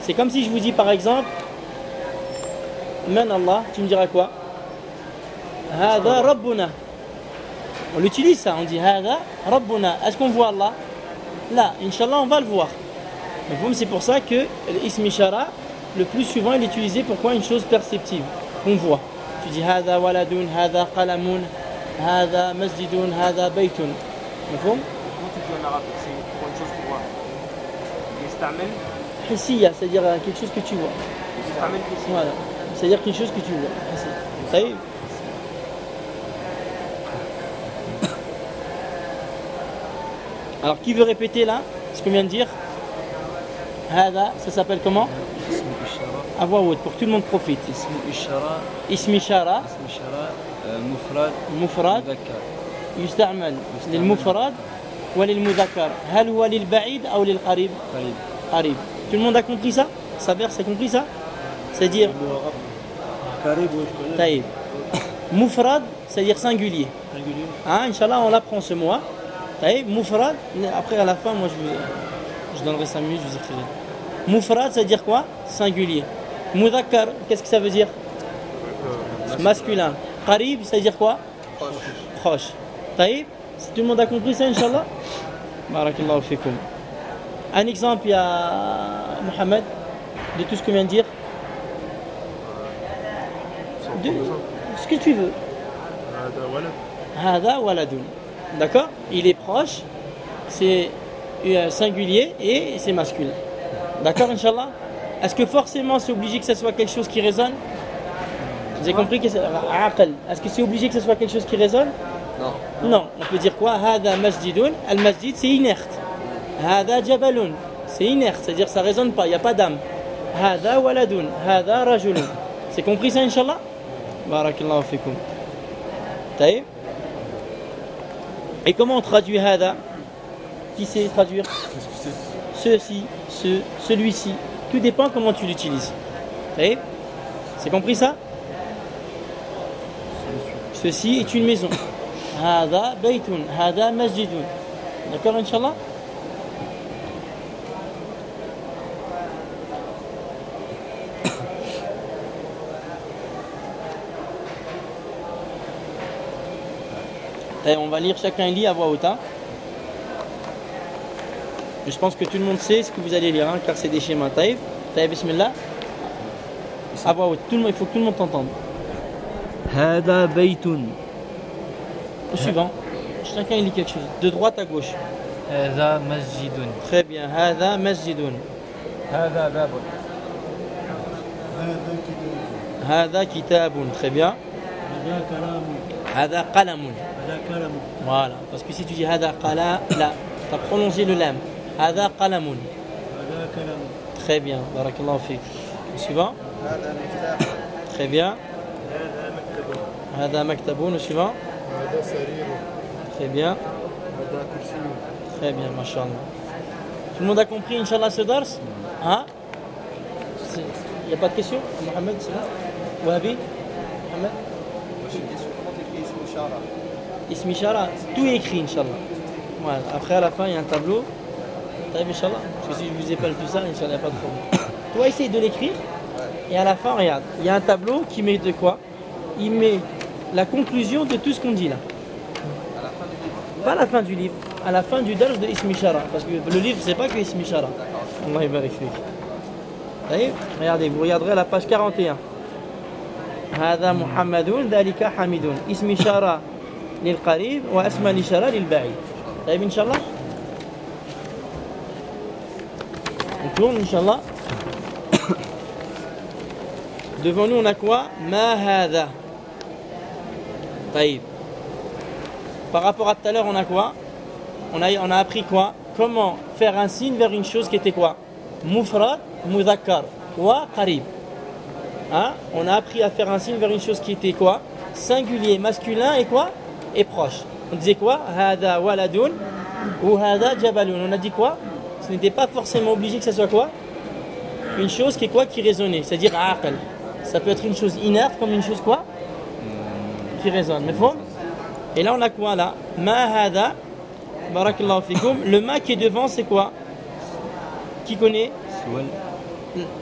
C'est comme si je vous dis par exemple, Man Allah, tu me diras quoi? Hada Rabbuna. On l'utilise ça, on dit Hada Rabbuna. Est-ce qu'on voit Allah? Là, Inch'Allah, on va le voir. C'est pour ça que l'ism ishara, le plus souvent, il est utilisé pour quoi? Une chose perceptive, qu'on voit. Tu dis Hada waladun, Hada qalamun, Hada masjidun, Hada baytun. Comment tu dis en arabe? C'est pour une chose qu'on voit. Yastamel. Hissiya, c'est-à-dire quelque chose que tu vois. Yastamel hissiya. Voilà, c'est-à-dire quelque chose que tu vois. Ça y est. Alors, qui veut répéter là ce qu'on vient de dire? Hada, ça s'appelle comment? À voix haute, pour que tout le monde profite. Ism ishara. مفرد يستعمل للمفرد وللمذكر. هل هو للبعيد أو للقريب؟ قريب. Tout le monde a compris ça? Saber, c'est compris ça? C'est-à-dire طيب. Mufrad, c'est-à-dire singulier. Hein, Inch'Allah, on l'apprend ce mois. طيب. Mufrad, après à la fin, moi je donnerai 5 minutes, je vous écrirai. Mufrad, c'est-à-dire quoi? Singulier. Mudhakkar, qu'est-ce que ça veut dire? Masculin. Qarib, ça veut dire quoi? Proche. Taïb, si tout le monde a compris ça, Inch'Allah. Barakallahu fikum. Un exemple, il y a Mohamed, de tout ce qu'on vient de dire. Ce que tu veux. Hada waladun. D'accord? Il est proche, c'est singulier et c'est masculin. D'accord, Inch'Allah? Est-ce que forcément c'est obligé que ce soit quelque chose qui résonne? Vous avez compris que c'est aql. Est-ce que c'est obligé que ce soit quelque chose qui résonne? Non. Non. On peut dire quoi? Hada masjidun. Al-masjid, c'est inerte. Hada jabalun. C'est inerte, c'est-à-dire ça résonne pas, il n'y a pas d'âme. Hada waladun. Hada rajulun. C'est compris ça, Inch'Allah? Barakallahu fikum. Taïb. Et comment on traduit hada? Qui sait traduire? Ceci, celui-ci. Tout dépend comment tu l'utilises. Taïb. C'est compris ça? Ceci est une maison. Hada baytun, hada masjidun. D'accord, Inch'Allah? Et on va lire, chacun lit à voix haute. Hein. Je pense que tout le monde sait ce que vous allez lire, hein, car c'est des schémas. Taïb, bismillah. À voix haute, il faut que tout le monde t'entende. Hada baytun. Au suivant, chacun lit quelque chose. De droite à gauche. Hada masjidun. Très bien. Hada masjidun. Hada babun. Hada kitabun. Très bien. Hada qalamun. Voilà. Parce que si tu dis hada qala, là, tu as prononcé le lam. Hada qalamun. Très bien. Barakallahu fik. Au suivant. Très bien. هذا مكتب. Au suivant. Très bien. Très bien, mashallah. Tout le monde a compris, Inch'Allah, ce dars? Hein? Il n'y a pas de question? Mohamed, c'est là? Wahabi? Mohamed? Moi j'ai une question, comment t'écris Ism Ishara? Ism Ishara, tout est écrit, Inch'Allah. Voilà. Après, à la fin, il y a un tableau. T'as vu, Inch'Allah? Parce que si je vous épelle tout ça, Inch'Allah, il n'y a pas de problème. Toi, essaye de l'écrire. Et à la fin, regarde, il y a un tableau qui met de quoi? Il met la conclusion de tout ce qu'on dit là. À la fin du livre? Pas à la fin du livre, à la fin du dars de Ism Ishara. Parce que le livre, c'est pas que Ism Ishara. Allah barik fik. Regardez, vous regarderez la page 41. هذا محمد ذلك حميد اسم إشارة للقريب واسم الإشارة للبعيد. طيب إن شاء الله. On tourne Inch'Allah. Devant nous on a quoi? Ma hada. طيب. Par rapport à tout à l'heure on a quoi? On a appris quoi? Comment faire un signe vers une chose qui était quoi? Mufrad, mudhakkar wa qarib. Hein? On a appris à faire un signe vers une chose qui était quoi? Singulier, masculin et quoi? Et proche. On disait quoi? Hada waladun ou hada jabalun. On a dit quoi? Ce n'était pas forcément obligé que ça soit quoi? Une chose qui est quoi? Qui résonnait, c'est-à-dire aql. Ça peut être une chose inerte comme une chose quoi? Qui résonne. Mais faut? Et là on a quoi là? Ma hada. Barakallahu fikum. Le ma qui est devant c'est quoi? Qui connaît?